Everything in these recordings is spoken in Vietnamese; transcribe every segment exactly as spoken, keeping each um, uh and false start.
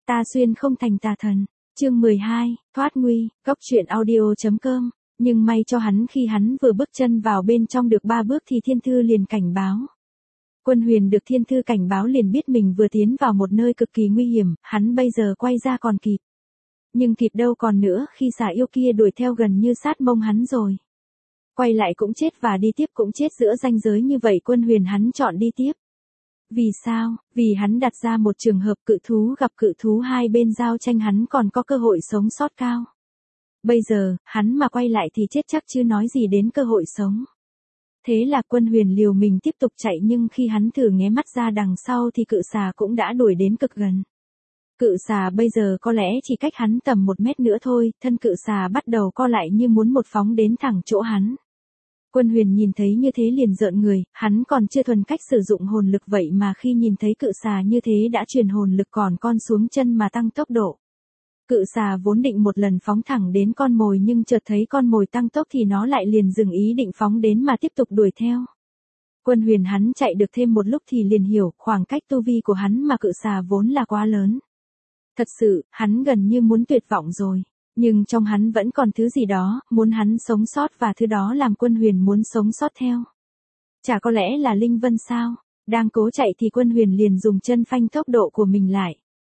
Ta xuyên không thành tà thần. Chương mười hai, thoát nguy, góc truyện audio.com. Nhưng may cho hắn khi hắn vừa bước chân vào bên trong được ba bước thì thiên thư liền cảnh báo. Quân Huyền được thiên thư cảnh báo liền biết mình vừa tiến vào một nơi cực kỳ nguy hiểm, hắn bây giờ quay ra còn kịp. Nhưng kịp đâu còn nữa khi xà yêu kia đuổi theo gần như sát mông hắn rồi. Quay lại cũng chết và đi tiếp cũng chết giữa ranh giới như vậy Quân Huyền hắn chọn đi tiếp. Vì sao? Vì hắn đặt ra một trường hợp cự thú gặp cự thú hai bên giao tranh hắn còn có cơ hội sống sót cao. Bây giờ, hắn mà quay lại thì chết chắc chứ nói gì đến cơ hội sống. Thế là Quân Huyền liều mình tiếp tục chạy nhưng khi hắn thử nghé mắt ra đằng sau thì cự xà cũng đã đuổi đến cực gần. Cự xà bây giờ có lẽ chỉ cách hắn tầm một mét nữa thôi, thân cự xà bắt đầu co lại như muốn một phóng đến thẳng chỗ hắn. Quân Huyền nhìn thấy như thế liền rợn người, hắn còn chưa thuần cách sử dụng hồn lực vậy mà khi nhìn thấy cự xà như thế đã truyền hồn lực còn con xuống chân mà tăng tốc độ. Cự xà vốn định một lần phóng thẳng đến con mồi nhưng chợt thấy con mồi tăng tốc thì nó lại liền dừng ý định phóng đến mà tiếp tục đuổi theo. Quân Huyền hắn chạy được thêm một lúc thì liền hiểu khoảng cách tu vi của hắn mà cự xà vốn là quá lớn. Thật sự, hắn gần như muốn tuyệt vọng rồi. Nhưng trong hắn vẫn còn thứ gì đó, muốn hắn sống sót và thứ đó làm Quân Huyền muốn sống sót theo. Chả có lẽ là Linh Vân sao? Đang cố chạy thì Quân Huyền liền dùng chân phanh tốc độ của mình lại.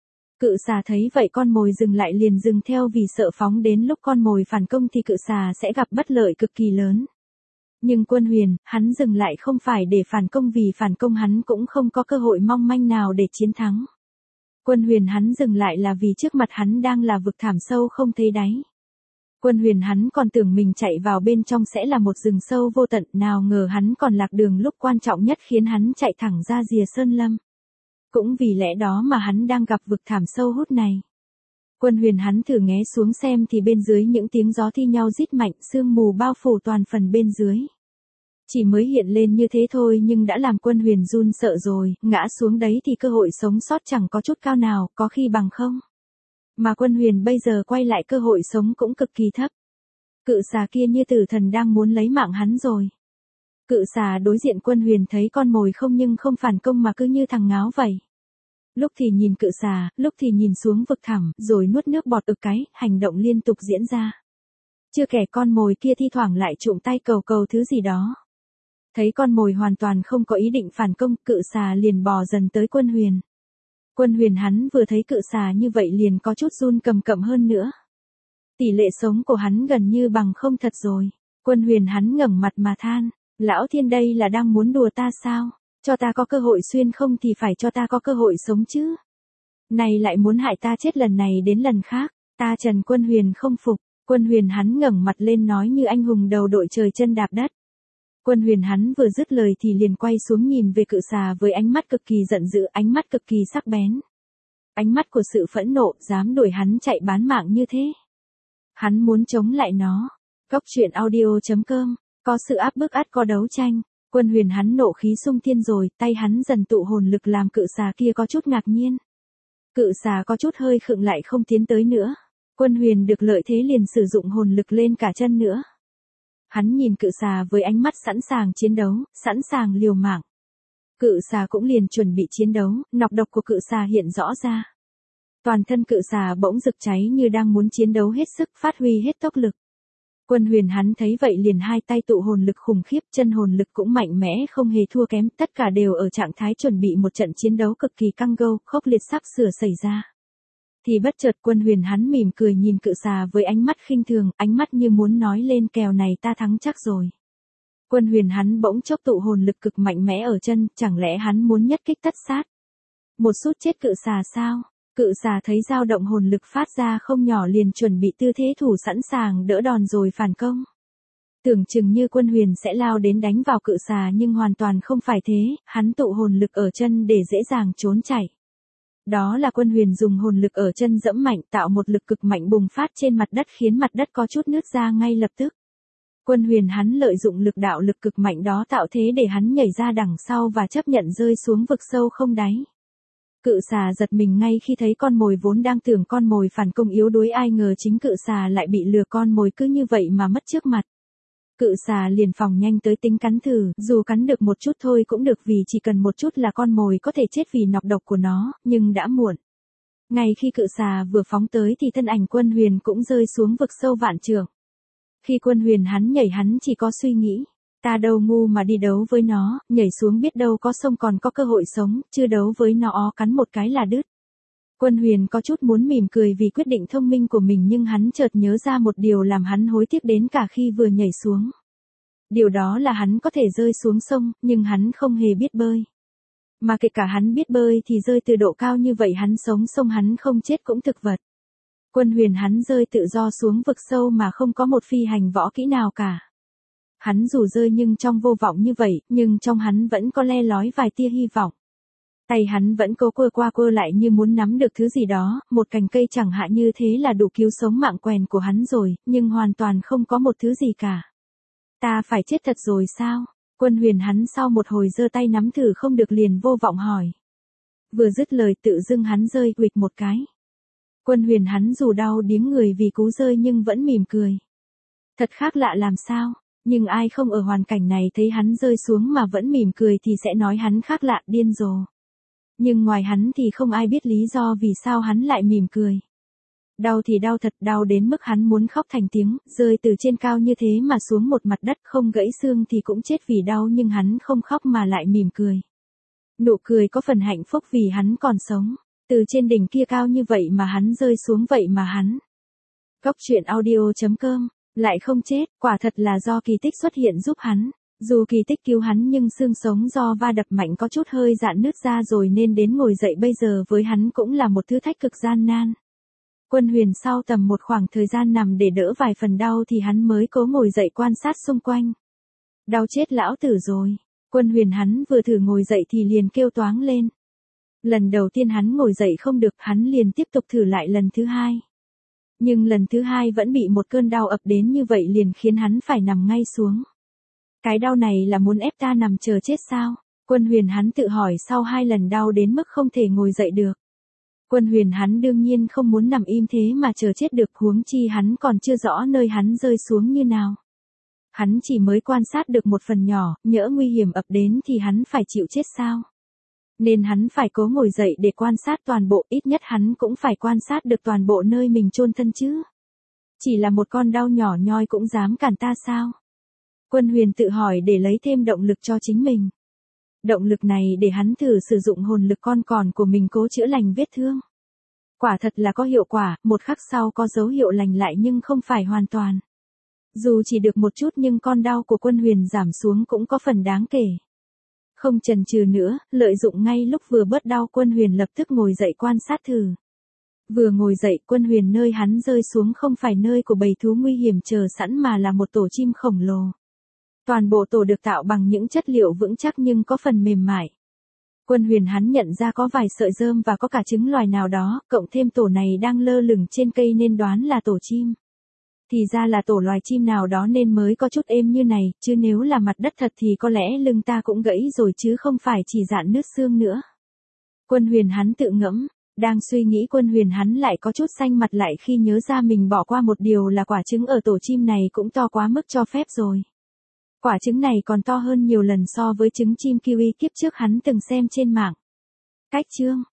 Cự xà thấy vậy con mồi dừng lại liền dừng theo vì sợ phóng đến lúc con mồi phản công thì cự xà sẽ gặp bất lợi cực kỳ lớn. Nhưng Quân Huyền, hắn dừng lại không phải để phản công vì phản công hắn cũng không có cơ hội mong manh nào để chiến thắng. Quân Huyền hắn dừng lại là vì trước mặt hắn đang là vực thẳm sâu không thấy đáy. Quân Huyền hắn còn tưởng mình chạy vào bên trong sẽ là một rừng sâu vô tận, nào ngờ hắn còn lạc đường lúc quan trọng nhất khiến hắn chạy thẳng ra rìa sơn lâm. Cũng vì lẽ đó mà hắn đang gặp vực thẳm sâu hút này. Quân Huyền hắn thử nghé xuống xem thì bên dưới những tiếng gió thi nhau rít mạnh, sương mù bao phủ toàn phần bên dưới. Chỉ mới hiện lên như thế thôi nhưng đã làm Quân Huyền run sợ rồi, ngã xuống đấy thì cơ hội sống sót chẳng có chút cao nào, có khi bằng không. Mà Quân Huyền bây giờ quay lại cơ hội sống cũng cực kỳ thấp. Cự xà kia như tử thần đang muốn lấy mạng hắn rồi. Cự xà đối diện Quân Huyền thấy con mồi không nhưng không phản công mà cứ như thằng ngáo vậy. Lúc thì nhìn cự xà, lúc thì nhìn xuống vực thẳm, rồi nuốt nước bọt ực cái, hành động liên tục diễn ra. Chưa kể con mồi kia thi thoảng lại trụm tay cầu cầu thứ gì đó. Thấy con mồi hoàn toàn không có ý định phản công, cự xà liền bò dần tới Quân Huyền. Quân Huyền hắn vừa thấy cự xà như vậy liền có chút run cầm cập hơn nữa. Tỷ lệ sống của hắn gần như bằng không thật rồi. Quân Huyền hắn ngẩng mặt mà than, lão thiên đây là đang muốn đùa ta sao? Cho ta có cơ hội xuyên không thì phải cho ta có cơ hội sống chứ. Này lại muốn hại ta chết lần này đến lần khác, ta Trần Quân Huyền không phục. Quân Huyền hắn ngẩng mặt lên nói như anh hùng đầu đội trời chân đạp đất. Quân Huyền hắn vừa dứt lời thì liền quay xuống nhìn về cự xà với ánh mắt cực kỳ giận dữ, ánh mắt cực kỳ sắc bén. Ánh mắt của sự phẫn nộ, dám đuổi hắn chạy bán mạng như thế. Hắn muốn chống lại nó. Góc truyện audio.com, có sự áp bức ắt có đấu tranh. Quân Huyền hắn nộ khí sung thiên rồi, tay hắn dần tụ hồn lực làm cự xà kia có chút ngạc nhiên. Cự xà có chút hơi khựng lại không tiến tới nữa. Quân Huyền được lợi thế liền sử dụng hồn lực lên cả chân nữa. Hắn nhìn cự xà với ánh mắt sẵn sàng chiến đấu, sẵn sàng liều mạng. Cự xà cũng liền chuẩn bị chiến đấu, nọc độc của cự xà hiện rõ ra. Toàn thân cự xà bỗng rực cháy như đang muốn chiến đấu hết sức, phát huy hết tốc lực. Quân Huyền hắn thấy vậy liền hai tay tụ hồn lực khủng khiếp, chân hồn lực cũng mạnh mẽ không hề thua kém, tất cả đều ở trạng thái chuẩn bị một trận chiến đấu cực kỳ căng go, khốc liệt sắp sửa xảy ra. Thì bất chợt Quân Huyền hắn mỉm cười nhìn cự xà với ánh mắt khinh thường, ánh mắt như muốn nói lên kèo này ta thắng chắc rồi. Quân Huyền hắn bỗng chốc tụ hồn lực cực mạnh mẽ ở chân, chẳng lẽ hắn muốn nhất kích tất sát? Một sút chết cự xà sao? Cự xà thấy dao động hồn lực phát ra không nhỏ liền chuẩn bị tư thế thủ sẵn sàng đỡ đòn rồi phản công. Tưởng chừng như Quân Huyền sẽ lao đến đánh vào cự xà nhưng hoàn toàn không phải thế, hắn tụ hồn lực ở chân để dễ dàng trốn chạy. Đó là Quân Huyền dùng hồn lực ở chân dẫm mạnh tạo một lực cực mạnh bùng phát trên mặt đất khiến mặt đất có chút nứt ra ngay lập tức. Quân Huyền hắn lợi dụng lực đạo lực cực mạnh đó tạo thế để hắn nhảy ra đằng sau và chấp nhận rơi xuống vực sâu không đáy. Cự xà giật mình ngay khi thấy con mồi vốn đang tưởng con mồi phản công yếu đuối ai ngờ chính cự xà lại bị lừa con mồi cứ như vậy mà mất trước mặt. Cự xà liền phòng nhanh tới tính cắn thử, dù cắn được một chút thôi cũng được vì chỉ cần một chút là con mồi có thể chết vì nọc độc của nó, nhưng đã muộn. Ngay khi cự xà vừa phóng tới thì thân ảnh Quân Huyền cũng rơi xuống vực sâu vạn trượng. Khi Quân Huyền hắn nhảy hắn chỉ có suy nghĩ, ta đâu ngu mà đi đấu với nó, nhảy xuống biết đâu có sông còn có cơ hội sống, chưa đấu với nó ó cắn một cái là đứt. Quân Huyền có chút muốn mỉm cười vì quyết định thông minh của mình nhưng hắn chợt nhớ ra một điều làm hắn hối tiếc đến cả khi vừa nhảy xuống. Điều đó là hắn có thể rơi xuống sông, nhưng hắn không hề biết bơi. Mà kể cả hắn biết bơi thì rơi từ độ cao như vậy hắn sống sông hắn không chết cũng thực vật. Quân Huyền hắn rơi tự do xuống vực sâu mà không có một phi hành võ kỹ nào cả. Hắn dù rơi nhưng trong vô vọng như vậy, nhưng trong hắn vẫn có le lói vài tia hy vọng. Tay hắn vẫn cố quơ qua quơ lại như muốn nắm được thứ gì đó, một cành cây chẳng hạn như thế là đủ cứu sống mạng quèn của hắn rồi, nhưng hoàn toàn không có một thứ gì cả. Ta phải chết thật rồi sao? Quân Huyền hắn sau một hồi giơ tay nắm thử không được liền vô vọng hỏi. Vừa dứt lời tự dưng hắn rơi huỵch một cái. Quân Huyền hắn dù đau điếng người vì cú rơi nhưng vẫn mỉm cười. Thật khác lạ làm sao, nhưng ai không ở hoàn cảnh này thấy hắn rơi xuống mà vẫn mỉm cười thì sẽ nói hắn khác lạ điên rồ. Nhưng ngoài hắn thì không ai biết lý do vì sao hắn lại mỉm cười. Đau thì đau thật, đau đến mức hắn muốn khóc thành tiếng, rơi từ trên cao như thế mà xuống một mặt đất không gãy xương thì cũng chết vì đau nhưng hắn không khóc mà lại mỉm cười. Nụ cười có phần hạnh phúc vì hắn còn sống, từ trên đỉnh kia cao như vậy mà hắn rơi xuống vậy mà hắn. Góc truyện audio chấm com, lại không chết, quả thật là do kỳ tích xuất hiện giúp hắn. Dù kỳ tích cứu hắn nhưng xương sống do va đập mạnh có chút hơi rạn nứt ra rồi nên đến ngồi dậy bây giờ với hắn cũng là một thứ thách cực gian nan. Quân Huyền sau tầm một khoảng thời gian nằm để đỡ vài phần đau thì hắn mới cố ngồi dậy quan sát xung quanh. Đau chết lão tử rồi. Quân Huyền hắn vừa thử ngồi dậy thì liền kêu toáng lên. Lần đầu tiên hắn ngồi dậy không được, hắn liền tiếp tục thử lại lần thứ hai. Nhưng lần thứ hai vẫn bị một cơn đau ập đến như vậy liền khiến hắn phải nằm ngay xuống. Cái đau này là muốn ép ta nằm chờ chết sao? Quân Huyền hắn tự hỏi sau hai lần đau đến mức không thể ngồi dậy được. Quân Huyền hắn đương nhiên không muốn nằm im thế mà chờ chết được, huống chi hắn còn chưa rõ nơi hắn rơi xuống như nào. Hắn chỉ mới quan sát được một phần nhỏ, nhỡ nguy hiểm ập đến thì hắn phải chịu chết sao? Nên hắn phải cố ngồi dậy để quan sát toàn bộ, ít nhất hắn cũng phải quan sát được toàn bộ nơi mình chôn thân chứ. Chỉ là một con đau nhỏ nhoi cũng dám cản ta sao? Quân Huyền tự hỏi để lấy thêm động lực cho chính mình. Động lực này để hắn thử sử dụng hồn lực con còn của mình cố chữa lành vết thương. Quả thật là có hiệu quả, một khắc sau có dấu hiệu lành lại nhưng không phải hoàn toàn. Dù chỉ được một chút nhưng con đau của Quân Huyền giảm xuống cũng có phần đáng kể. Không chần chừ nữa, lợi dụng ngay lúc vừa bớt đau Quân Huyền lập tức ngồi dậy quan sát thử. Vừa ngồi dậy Quân Huyền nơi hắn rơi xuống không phải nơi của bầy thú nguy hiểm chờ sẵn mà là một tổ chim khổng lồ. Toàn bộ tổ được tạo bằng những chất liệu vững chắc nhưng có phần mềm mại. Quân Huyền hắn nhận ra có vài sợi rơm và có cả trứng loài nào đó, cộng thêm tổ này đang lơ lửng trên cây nên đoán là tổ chim. Thì ra là tổ loài chim nào đó nên mới có chút êm như này, chứ nếu là mặt đất thật thì có lẽ lưng ta cũng gãy rồi chứ không phải chỉ rạn nứt xương nữa. Quân Huyền hắn tự ngẫm, đang suy nghĩ Quân Huyền hắn lại có chút xanh mặt lại khi nhớ ra mình bỏ qua một điều là quả trứng ở tổ chim này cũng to quá mức cho phép rồi. Quả trứng này còn to hơn nhiều lần so với trứng chim kiwi kiếp trước hắn từng xem trên mạng. Cách chương